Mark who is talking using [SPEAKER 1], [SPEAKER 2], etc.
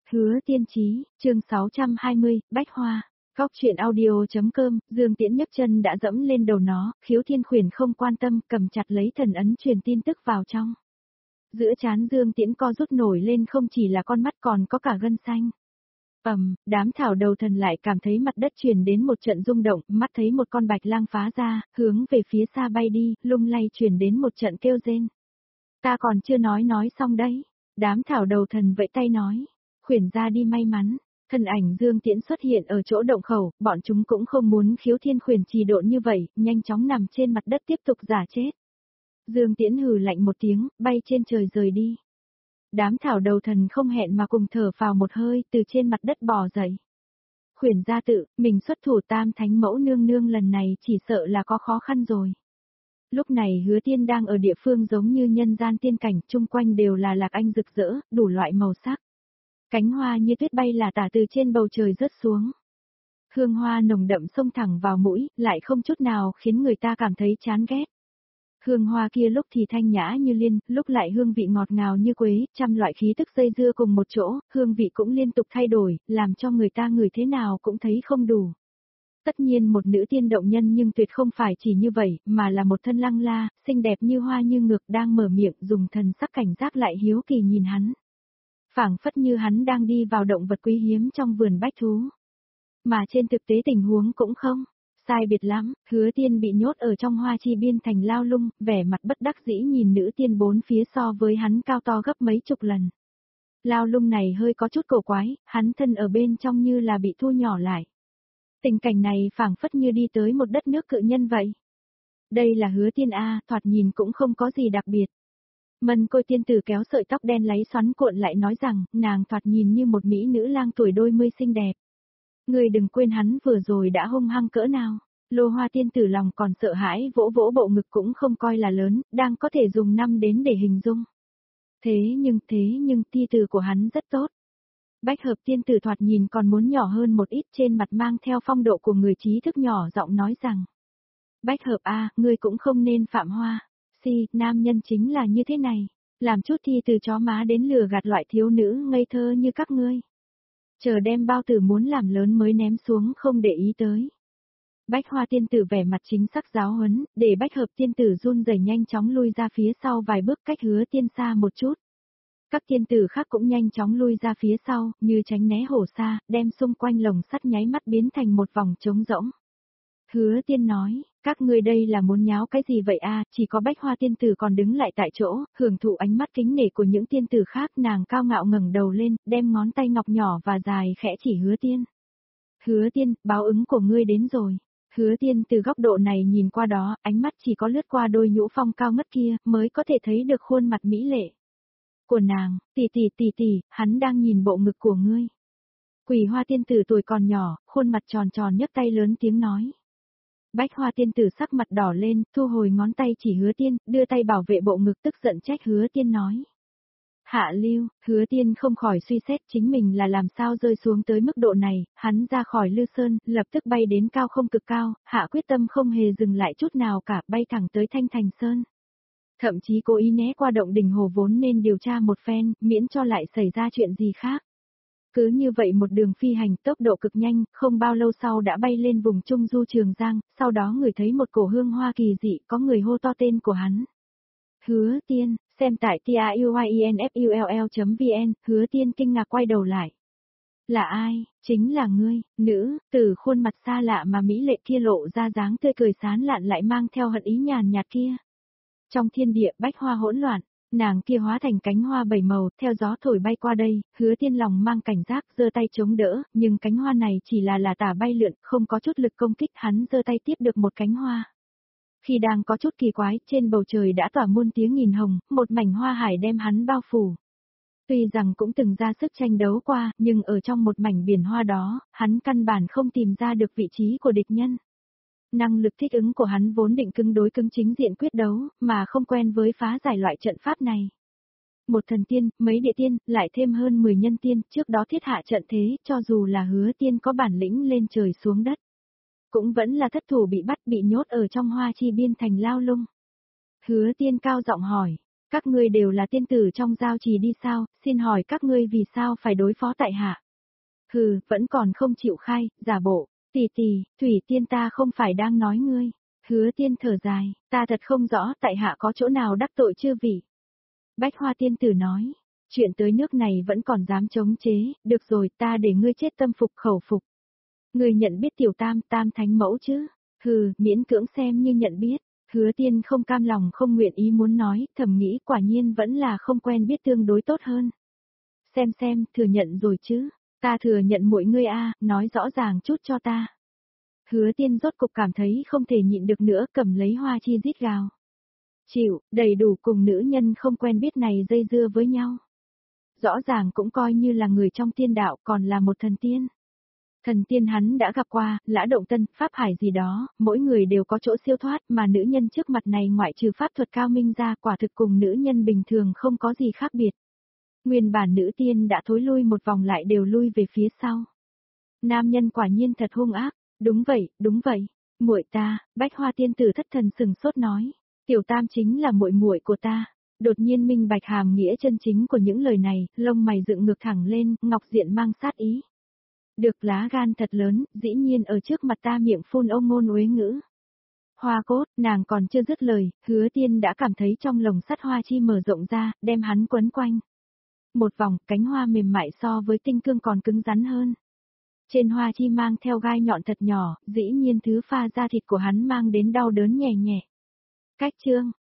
[SPEAKER 1] Hứa Tiên Chí, chương 620, Bách Hoa. Góc truyện audio.com, Dương Tiễn nhấc chân đã dẫm lên đầu nó, Khiếu Thiên Khuyển không quan tâm, cầm chặt lấy thần ấn truyền tin tức vào trong. Giữa trán Dương Tiễn co rút nổi lên không chỉ là con mắt còn có cả gân xanh. Đám thảo đầu thần lại cảm thấy mặt đất truyền đến một trận rung động, mắt thấy một con bạch lang phá ra, hướng về phía xa bay đi, lung lay truyền đến một trận kêu rên. Ta còn chưa nói xong đấy. Đám thảo đầu thần vẫy tay nói. Khuyển ra đi may mắn, thân ảnh Dương Tiễn xuất hiện ở chỗ động khẩu, bọn chúng cũng không muốn Khiếu Thiên Khuyển trì độn như vậy, nhanh chóng nằm trên mặt đất tiếp tục giả chết. Dương Tiễn hừ lạnh một tiếng, bay trên trời rời đi. Đám thảo đầu thần không hẹn mà cùng thở vào một hơi, từ trên mặt đất bò dậy. Khuyển gia tự, mình xuất thủ Tam Thánh Mẫu nương nương lần này chỉ sợ là có khó khăn rồi. Lúc này Hứa Tiên đang ở địa phương giống như nhân gian tiên cảnh, chung quanh đều là lạc anh rực rỡ, đủ loại màu sắc. Cánh hoa như tuyết bay là tả từ trên bầu trời rớt xuống. Hương hoa nồng đậm xông thẳng vào mũi, lại không chút nào khiến người ta cảm thấy chán ghét. Hương hoa kia lúc thì thanh nhã như liên, lúc lại hương vị ngọt ngào như quế, trăm loại khí tức dây dưa cùng một chỗ, hương vị cũng liên tục thay đổi, làm cho người ta ngửi thế nào cũng thấy không đủ. Tất nhiên một nữ tiên động nhân nhưng tuyệt không phải chỉ như vậy, mà là một thân lăng la, xinh đẹp như hoa như ngược đang mở miệng dùng thần sắc cảnh giác lại hiếu kỳ nhìn hắn. Phảng phất như hắn đang đi vào động vật quý hiếm trong vườn bách thú. Mà trên thực tế tình huống cũng không sai biệt lắm, Hứa Tiên bị nhốt ở trong hoa chi biên thành lao lung, vẻ mặt bất đắc dĩ nhìn nữ tiên bốn phía so với hắn cao to gấp mấy chục lần. Lao lung này hơi có chút cổ quái, hắn thân ở bên trong như là bị thu nhỏ lại. Tình cảnh này phảng phất như đi tới một đất nước cự nhân vậy. Đây là Hứa Tiên A, thoạt nhìn cũng không có gì đặc biệt. Mân Côi tiên tử kéo sợi tóc đen láy xoắn cuộn lại nói rằng, nàng thoạt nhìn như một mỹ nữ lang tuổi đôi mươi xinh đẹp. Người đừng quên hắn vừa rồi đã hung hăng cỡ nào. Lô Hoa tiên tử lòng còn sợ hãi vỗ vỗ bộ ngực cũng không coi là lớn, đang có thể dùng năm đến để hình dung. Thế nhưng ti tử của hắn rất tốt. Bách Hợp tiên tử thoạt nhìn còn muốn nhỏ hơn một ít, trên mặt mang theo phong độ của người trí thức nhỏ giọng nói rằng. Bách Hợp a, ngươi cũng không nên phạm hoa. Nam nhân chính là như thế này, làm chút thi từ chó má đến lừa gạt loại thiếu nữ ngây thơ như các ngươi. Chờ đem bao tử muốn làm lớn mới ném xuống không để ý tới. Bách Hoa tiên tử vẻ mặt chính xác giáo huấn, để Bách Hợp tiên tử run rẩy nhanh chóng lui ra phía sau vài bước cách Hứa Tiên xa một chút. Các tiên tử khác cũng nhanh chóng lui ra phía sau, như tránh né hổ xa, đem xung quanh lồng sắt nháy mắt biến thành một vòng trống rỗng. Hứa Tiên nói, các ngươi đây là muốn nháo cái gì vậy a? Chỉ có Bách Hoa tiên tử còn đứng lại tại chỗ, hưởng thụ ánh mắt kính nể của những tiên tử khác, nàng cao ngạo ngẩng đầu lên, đem ngón tay ngọc nhỏ và dài khẽ chỉ Hứa Tiên. Hứa Tiên, báo ứng của ngươi đến rồi. Hứa Tiên từ góc độ này nhìn qua đó, ánh mắt chỉ có lướt qua đôi nhũ phong cao ngất kia, mới có thể thấy được khuôn mặt mỹ lệ của nàng. Tỷ, hắn đang nhìn bộ ngực của ngươi. Quỷ Hoa tiên tử tuổi còn nhỏ, khuôn mặt tròn tròn nhấc tay lớn tiếng nói. Bách Hoa tiên tử sắc mặt đỏ lên, thu hồi ngón tay chỉ Hứa Tiên, đưa tay bảo vệ bộ ngực, tức giận trách Hứa Tiên nói. Hạ lưu, Hứa Tiên không khỏi suy xét chính mình là làm sao rơi xuống tới mức độ này, hắn ra khỏi Lư Sơn, lập tức bay đến cao không cực cao, hạ quyết tâm không hề dừng lại chút nào cả, bay thẳng tới Thanh Thành Sơn. Thậm chí cố ý né qua động đình hồ vốn nên điều tra một phen, miễn cho lại xảy ra chuyện gì khác. Cứ như vậy một đường phi hành tốc độ cực nhanh, không bao lâu sau đã bay lên vùng Trung Du Trường Giang, sau đó người thấy một cổ hương hoa kỳ dị, có người hô to tên của hắn. Hứa Tiên, xem tại tiuyinfull.vn, Hứa Tiên kinh ngạc quay đầu lại. Là ai? Chính là ngươi, nữ, từ khuôn mặt xa lạ mà mỹ lệ kia lộ ra dáng tươi cười sán lạn lại mang theo hận ý nhàn nhạt kia. Trong thiên địa bách hoa hỗn loạn, nàng kia hóa thành cánh hoa bảy màu, theo gió thổi bay qua đây, Hứa Tiên lòng mang cảnh giác, giơ tay chống đỡ, nhưng cánh hoa này chỉ là tả bay lượn, không có chút lực công kích, hắn giơ tay tiếp được một cánh hoa. Khi đang có chút kỳ quái, trên bầu trời đã tỏa muôn tiếng nghìn hồng, một mảnh hoa hải đem hắn bao phủ. Tuy rằng cũng từng ra sức tranh đấu qua, nhưng ở trong một mảnh biển hoa đó, hắn căn bản không tìm ra được vị trí của địch nhân. Năng lực thích ứng của hắn vốn định cứng đối cứng chính diện quyết đấu, mà không quen với phá giải loại trận pháp này. Một thần tiên, mấy địa tiên, lại thêm hơn 10 nhân tiên, trước đó thiết hạ trận thế, cho dù là Hứa Tiên có bản lĩnh lên trời xuống đất. Cũng vẫn là thất thủ bị bắt bị nhốt ở trong hoa chi biên thành lao lung. Hứa Tiên cao giọng hỏi, Các ngươi đều là tiên tử trong giao trì đi sao, xin hỏi các ngươi vì sao phải đối phó tại hạ? Hừ, vẫn còn không chịu khai, giả bộ, tỷ tỷ, Thủy Tiên ta không phải đang nói ngươi. Hứa Tiên thở dài, ta thật không rõ tại hạ có chỗ nào đắc tội chưa vị. Bách Hoa tiên tử nói, chuyện tới nước này vẫn còn dám chống chế, được rồi ta để ngươi chết tâm phục khẩu phục. Ngươi nhận biết tiểu tam thánh mẫu chứ? Hừ, miễn cưỡng xem như nhận biết. Hứa Tiên không cam lòng không nguyện ý muốn nói, thầm nghĩ quả nhiên vẫn là không quen biết tương đối tốt hơn. Xem, thừa nhận rồi chứ, ta thừa nhận muội ngươi a, nói rõ ràng chút cho ta. Hứa Tiên rốt cục cảm thấy không thể nhịn được nữa, cầm lấy hoa chi rít gào. Chịu, đầy đủ cùng nữ nhân không quen biết này dây dưa với nhau. Rõ ràng cũng coi như là người trong tiên đạo, còn là một thần tiên. Thần tiên hắn đã gặp qua, Lã Động Tân, Pháp Hải gì đó, mỗi người đều có chỗ siêu thoát, mà nữ nhân trước mặt này ngoại trừ pháp thuật cao minh ra, quả thực cùng nữ nhân bình thường không có gì khác biệt. Nguyên bản nữ tiên đã thối lui một vòng lại đều lui về phía sau. Nam nhân quả nhiên thật hung ác, đúng vậy, muội ta, Bách Hoa tiên tử thất thần sừng sốt nói, tiểu tam chính là muội muội của ta. Đột nhiên minh bạch hàm nghĩa chân chính của những lời này, lông mày dựng ngược thẳng lên, ngọc diện mang sát ý. Được lá gan thật lớn, dĩ nhiên ở trước mặt ta miệng phun ông ngôn uế ngữ. Hoa cốt, nàng còn chưa dứt lời, Hứa Tiên đã cảm thấy trong lồng sắt hoa chi mở rộng ra, đem hắn quấn quanh. Một vòng, cánh hoa mềm mại so với tinh cương còn cứng rắn hơn. Trên hoa chi mang theo gai nhọn thật nhỏ, dĩ nhiên thứ pha da thịt của hắn mang đến đau đớn nhẹ nhẹ. Cách chương,